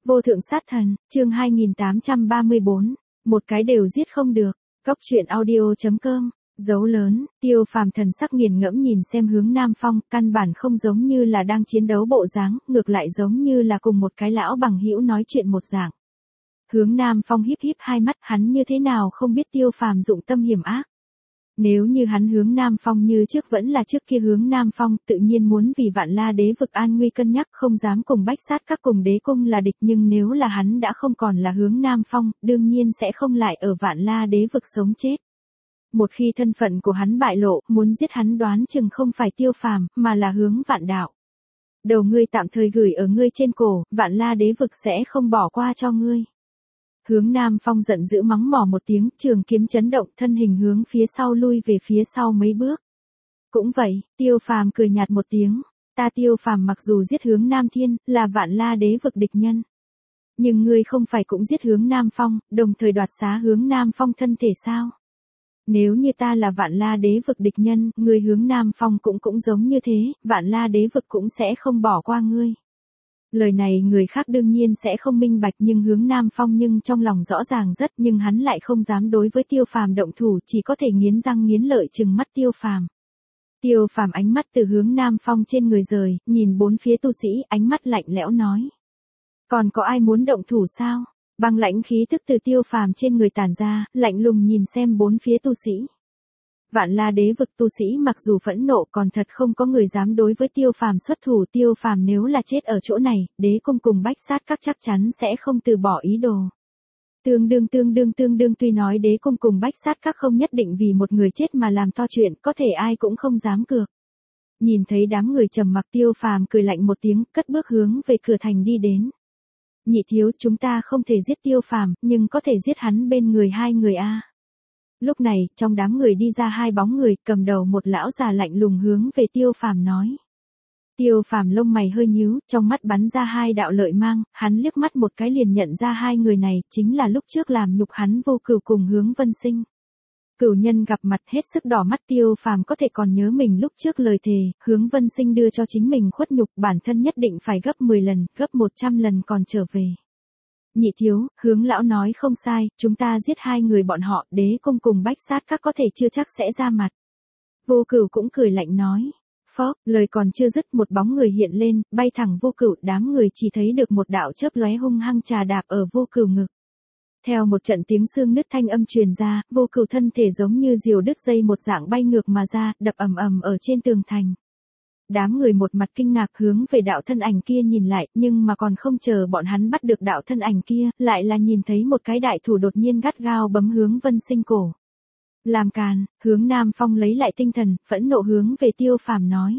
Vô thượng sát thần, chương 2834, một cái đều giết không được. Góc truyện audio.com, dấu lớn, Tiêu Phàm thần sắc nghiền ngẫm nhìn xem Hướng Nam Phong, căn bản không giống như là đang chiến đấu bộ dáng, ngược lại giống như là cùng một cái lão bằng hữu nói chuyện một dạng. Hướng Nam Phong híp híp hai mắt, hắn như thế nào không biết Tiêu Phàm dụng tâm hiểm ác. Nếu như hắn Hướng Nam Phong như trước vẫn là trước kia Hướng Nam Phong, tự nhiên muốn vì Vạn La Đế vực an nguy cân nhắc, không dám cùng Bách Sát các cùng đế cung là địch, nhưng nếu là hắn đã không còn là Hướng Nam Phong, đương nhiên sẽ không lại ở Vạn La Đế vực sống chết. Một khi thân phận của hắn bại lộ, muốn giết hắn đoán chừng không phải Tiêu Phàm, mà là Hướng Vạn Đạo. Đầu ngươi tạm thời gửi ở ngươi trên cổ, Vạn La Đế vực sẽ không bỏ qua cho ngươi. Hướng Nam Phong giận dữ mắng mỏ một tiếng, trường kiếm chấn động, thân hình hướng phía sau lui về phía sau mấy bước. Cũng vậy, Tiêu Phàm cười nhạt một tiếng, ta Tiêu Phàm mặc dù giết Hướng Nam Thiên, là Vạn La Đế vực địch nhân. Nhưng ngươi không phải cũng giết Hướng Nam Phong, đồng thời đoạt xá Hướng Nam Phong thân thể sao? Nếu như ta là Vạn La Đế vực địch nhân, ngươi Hướng Nam Phong cũng giống như thế, Vạn La Đế vực cũng sẽ không bỏ qua ngươi. Lời này người khác đương nhiên sẽ không minh bạch, nhưng Hướng Nam Phong nhưng trong lòng rõ ràng rất, nhưng hắn lại không dám đối với Tiêu Phàm động thủ, chỉ có thể nghiến răng nghiến lợi trừng mắt Tiêu Phàm. Tiêu Phàm ánh mắt từ Hướng Nam Phong trên người rời, nhìn bốn phía tu sĩ, ánh mắt lạnh lẽo nói: còn có ai muốn động thủ sao? Băng lãnh khí tức từ Tiêu Phàm trên người tản ra, lạnh lùng nhìn xem bốn phía tu sĩ. Vạn La Đế vực tu sĩ mặc dù phẫn nộ, còn thật không có người dám đối với Tiêu Phàm xuất thủ. Tiêu Phàm nếu là chết ở chỗ này, đế cung cùng Bách Sát các chắc chắn sẽ không từ bỏ ý đồ. Tương đương tuy nói đế cung cùng Bách Sát các không nhất định vì một người chết mà làm to chuyện, có thể ai cũng không dám cược. Nhìn thấy đám người trầm mặc, Tiêu Phàm cười lạnh một tiếng, cất bước hướng về cửa thành đi đến. Nhị thiếu, chúng ta không thể giết Tiêu Phàm, nhưng có thể giết hắn bên người hai người a. Lúc này, trong đám người đi ra hai bóng người, cầm đầu một lão già lạnh lùng hướng về Tiêu Phàm nói. Tiêu Phàm lông mày hơi nhíu, trong mắt bắn ra hai đạo lợi mang, hắn liếc mắt một cái liền nhận ra hai người này, chính là lúc trước làm nhục hắn Vô Cửu cùng Hướng Vân Sinh. Cửu nhân gặp mặt hết sức đỏ mắt, Tiêu Phàm có thể còn nhớ mình lúc trước lời thề, Hướng Vân Sinh đưa cho chính mình khuất nhục, bản thân nhất định phải gấp 10 lần, gấp 100 lần còn trở về. Nhị thiếu, Hướng lão nói không sai, chúng ta giết hai người bọn họ, đế cung cùng Bách Sát các có thể chưa chắc sẽ ra mặt. Vô Cửu cũng cười lạnh nói. Phốc, lời còn chưa dứt, một bóng người hiện lên, bay thẳng Vô Cửu, đám người chỉ thấy được một đạo chớp lóe hung hăng trà đạp ở Vô Cửu ngực. Theo một trận tiếng xương nứt thanh âm truyền ra, Vô Cửu thân thể giống như diều đứt dây một dạng bay ngược mà ra, đập ầm ầm ở trên tường thành. Đám người một mặt kinh ngạc hướng về đạo thân ảnh kia nhìn lại, nhưng mà còn không chờ bọn hắn bắt được đạo thân ảnh kia, lại là nhìn thấy một cái đại thủ đột nhiên gắt gao bấm Hướng Vân Sinh cổ. Làm càn, Hướng Nam Phong lấy lại tinh thần, phẫn nộ hướng về Tiêu Phàm nói.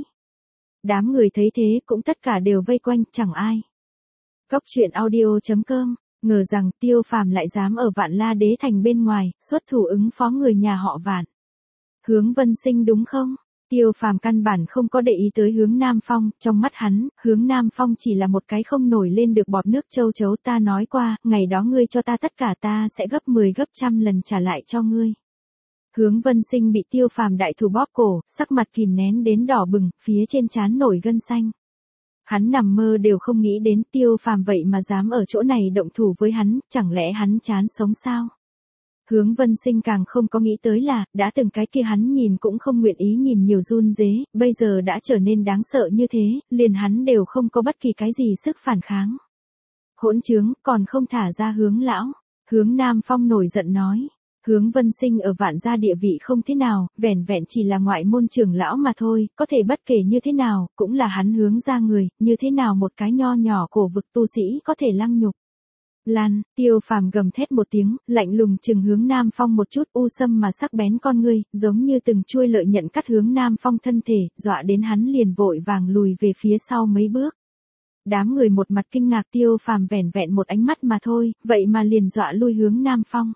Đám người thấy thế cũng tất cả đều vây quanh, chẳng ai. Góc truyện audio.com, ngờ rằng Tiêu Phàm lại dám ở Vạn La Đế thành bên ngoài, xuất thủ ứng phó người nhà họ Vạn. Hướng Vân Sinh đúng không? Tiêu Phàm căn bản không có để ý tới Hướng Nam Phong, trong mắt hắn, Hướng Nam Phong chỉ là một cái không nổi lên được bọt nước châu chấu, ta nói qua, ngày đó ngươi cho ta tất cả ta sẽ gấp 10 gấp trăm lần trả lại cho ngươi. Hướng Vân Sinh bị Tiêu Phàm đại thủ bóp cổ, sắc mặt kìm nén đến đỏ bừng, phía trên trán nổi gân xanh. Hắn nằm mơ đều không nghĩ đến Tiêu Phàm vậy mà dám ở chỗ này động thủ với hắn, chẳng lẽ hắn chán sống sao? Hướng Vân Sinh càng không có nghĩ tới là, đã từng cái kia hắn nhìn cũng không nguyện ý nhìn nhiều run rế, bây giờ đã trở nên đáng sợ như thế, liền hắn đều không có bất kỳ cái gì sức phản kháng. Hỗn trướng, còn không thả ra Hướng lão. Hướng Nam Phong nổi giận nói. Hướng Vân Sinh ở Vạn gia địa vị không thế nào, vẻn vẹn chỉ là ngoại môn trưởng lão mà thôi, có thể bất kể như thế nào, cũng là hắn Hướng gia người, như thế nào một cái nho nhỏ cổ vực tu sĩ có thể lăng nhục. Lan, Tiêu Phàm gầm thét một tiếng, lạnh lùng trừng Hướng Nam Phong một chút, u sâm mà sắc bén con ngươi, giống như từng chuôi lợi nhận cắt Hướng Nam Phong thân thể, dọa đến hắn liền vội vàng lùi về phía sau mấy bước. Đám người một mặt kinh ngạc, Tiêu Phàm vẻn vẹn một ánh mắt mà thôi, vậy mà liền dọa lui Hướng Nam Phong.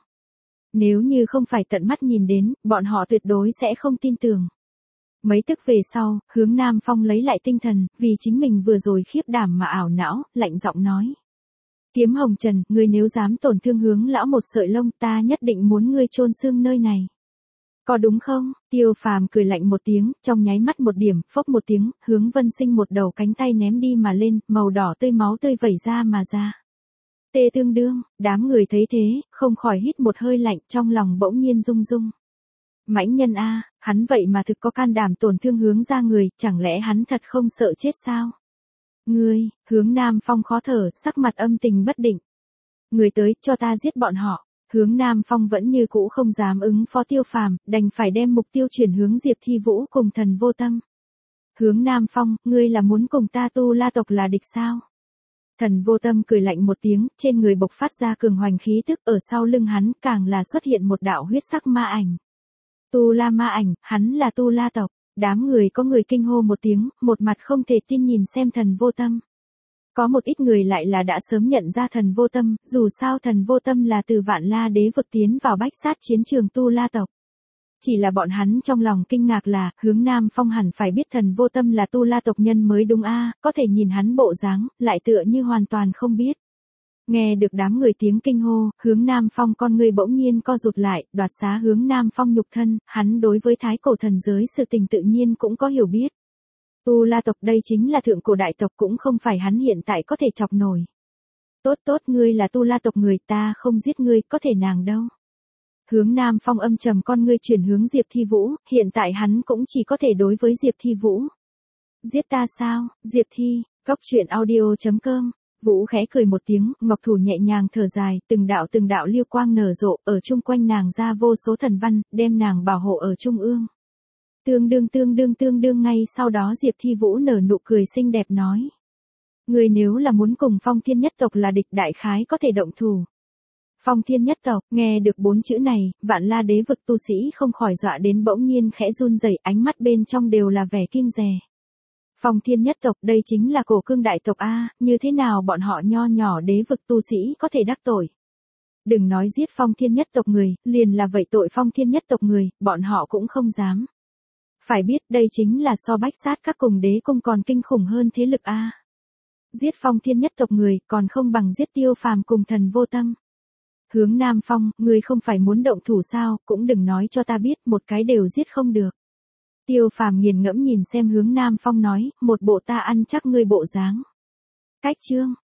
Nếu như không phải tận mắt nhìn đến, bọn họ tuyệt đối sẽ không tin tưởng. Mấy tức về sau, Hướng Nam Phong lấy lại tinh thần, vì chính mình vừa rồi khiếp đảm mà ảo não, lạnh giọng nói. Kiếm Hồng Trần, ngươi nếu dám tổn thương Hướng lão một sợi lông, ta nhất định muốn ngươi chôn xương nơi này. Có đúng không? Tiêu Phàm cười lạnh một tiếng, trong nháy mắt một điểm, phốc một tiếng, Hướng Vân Sinh một đầu cánh tay ném đi mà lên, màu đỏ tươi máu tươi vẩy ra mà ra. Tê tương đương, đám người thấy thế, không khỏi hít một hơi lạnh, trong lòng bỗng nhiên rung rung. Mãnh nhân a, hắn vậy mà thực có can đảm tổn thương Hướng gia người, chẳng lẽ hắn thật không sợ chết sao? Ngươi, Hướng Nam Phong khó thở, sắc mặt âm tình bất định. Người tới, cho ta giết bọn họ. Hướng Nam Phong vẫn như cũ không dám ứng phó Tiêu Phàm, đành phải đem mục tiêu chuyển hướng Diệp Thi Vũ cùng Thần Vô Tâm. Hướng Nam Phong, ngươi là muốn cùng ta Tu La tộc là địch sao? Thần Vô Tâm cười lạnh một tiếng, trên người bộc phát ra cường hoành khí tức, ở sau lưng hắn càng là xuất hiện một đạo huyết sắc ma ảnh. Tu La ma ảnh, hắn là Tu La tộc. Đám người có người kinh hô một tiếng, một mặt không thể tin nhìn xem Thần Vô Tâm. Có một ít người lại là đã sớm nhận ra Thần Vô Tâm, dù sao Thần Vô Tâm là từ Vạn La đế vực tiến vào bách sát chiến trường Tu La tộc. Chỉ là bọn hắn trong lòng kinh ngạc là, Hướng Nam Phong hẳn phải biết Thần Vô Tâm là Tu La tộc nhân mới đúng a, có thể nhìn hắn bộ dáng, lại tựa như hoàn toàn không biết. Nghe được đám người tiếng kinh hô, Hướng Nam Phong con người bỗng nhiên co rụt lại, đoạt xá Hướng Nam Phong nhục thân, hắn đối với thái cổ thần giới sự tình tự nhiên cũng có hiểu biết. Tu La tộc đây chính là thượng cổ đại tộc, cũng không phải hắn hiện tại có thể chọc nổi. Tốt tốt, ngươi là Tu La tộc người, ta không giết ngươi, có thể nàng đâu. Hướng Nam Phong âm trầm con ngươi chuyển hướng Diệp Thi Vũ, hiện tại hắn cũng chỉ có thể đối với Diệp Thi Vũ. Giết ta sao, Diệp Thi, Cóc Truyện Audio.com. Vũ khẽ cười một tiếng, ngọc thủ nhẹ nhàng thở dài, từng đạo lưu quang nở rộ, ở chung quanh nàng ra vô số thần văn, đem nàng bảo hộ ở trung ương. Tương đương ngay sau đó Diệp Thi Vũ nở nụ cười xinh đẹp nói. Người nếu là muốn cùng Phong Thiên nhất tộc là địch, đại khái có thể động thủ. Phong Thiên nhất tộc, nghe được 4 chữ này, Vạn La đế vực tu sĩ không khỏi dọa đến bỗng nhiên khẽ run rẩy, ánh mắt bên trong đều là vẻ kinh dè. Phong Thiên nhất tộc, đây chính là cổ cương đại tộc a, như thế nào bọn họ nho nhỏ đế vực tu sĩ có thể đắc tội. Đừng nói giết Phong Thiên nhất tộc người, liền là vậy tội Phong Thiên nhất tộc người, bọn họ cũng không dám. Phải biết đây chính là so bách sát các cùng đế cung còn kinh khủng hơn thế lực a. Giết Phong Thiên nhất tộc người, còn không bằng giết Tiêu Phàm cùng Thần Vô Tâm. Hướng Nam Phong, ngươi không phải muốn động thủ sao, cũng đừng nói cho ta biết, một cái đều giết không được. Tiêu Phàm nghiền ngẫm nhìn xem Hướng Nam Phong nói, một bộ ta ăn chắc ngươi bộ dáng. Cách chương.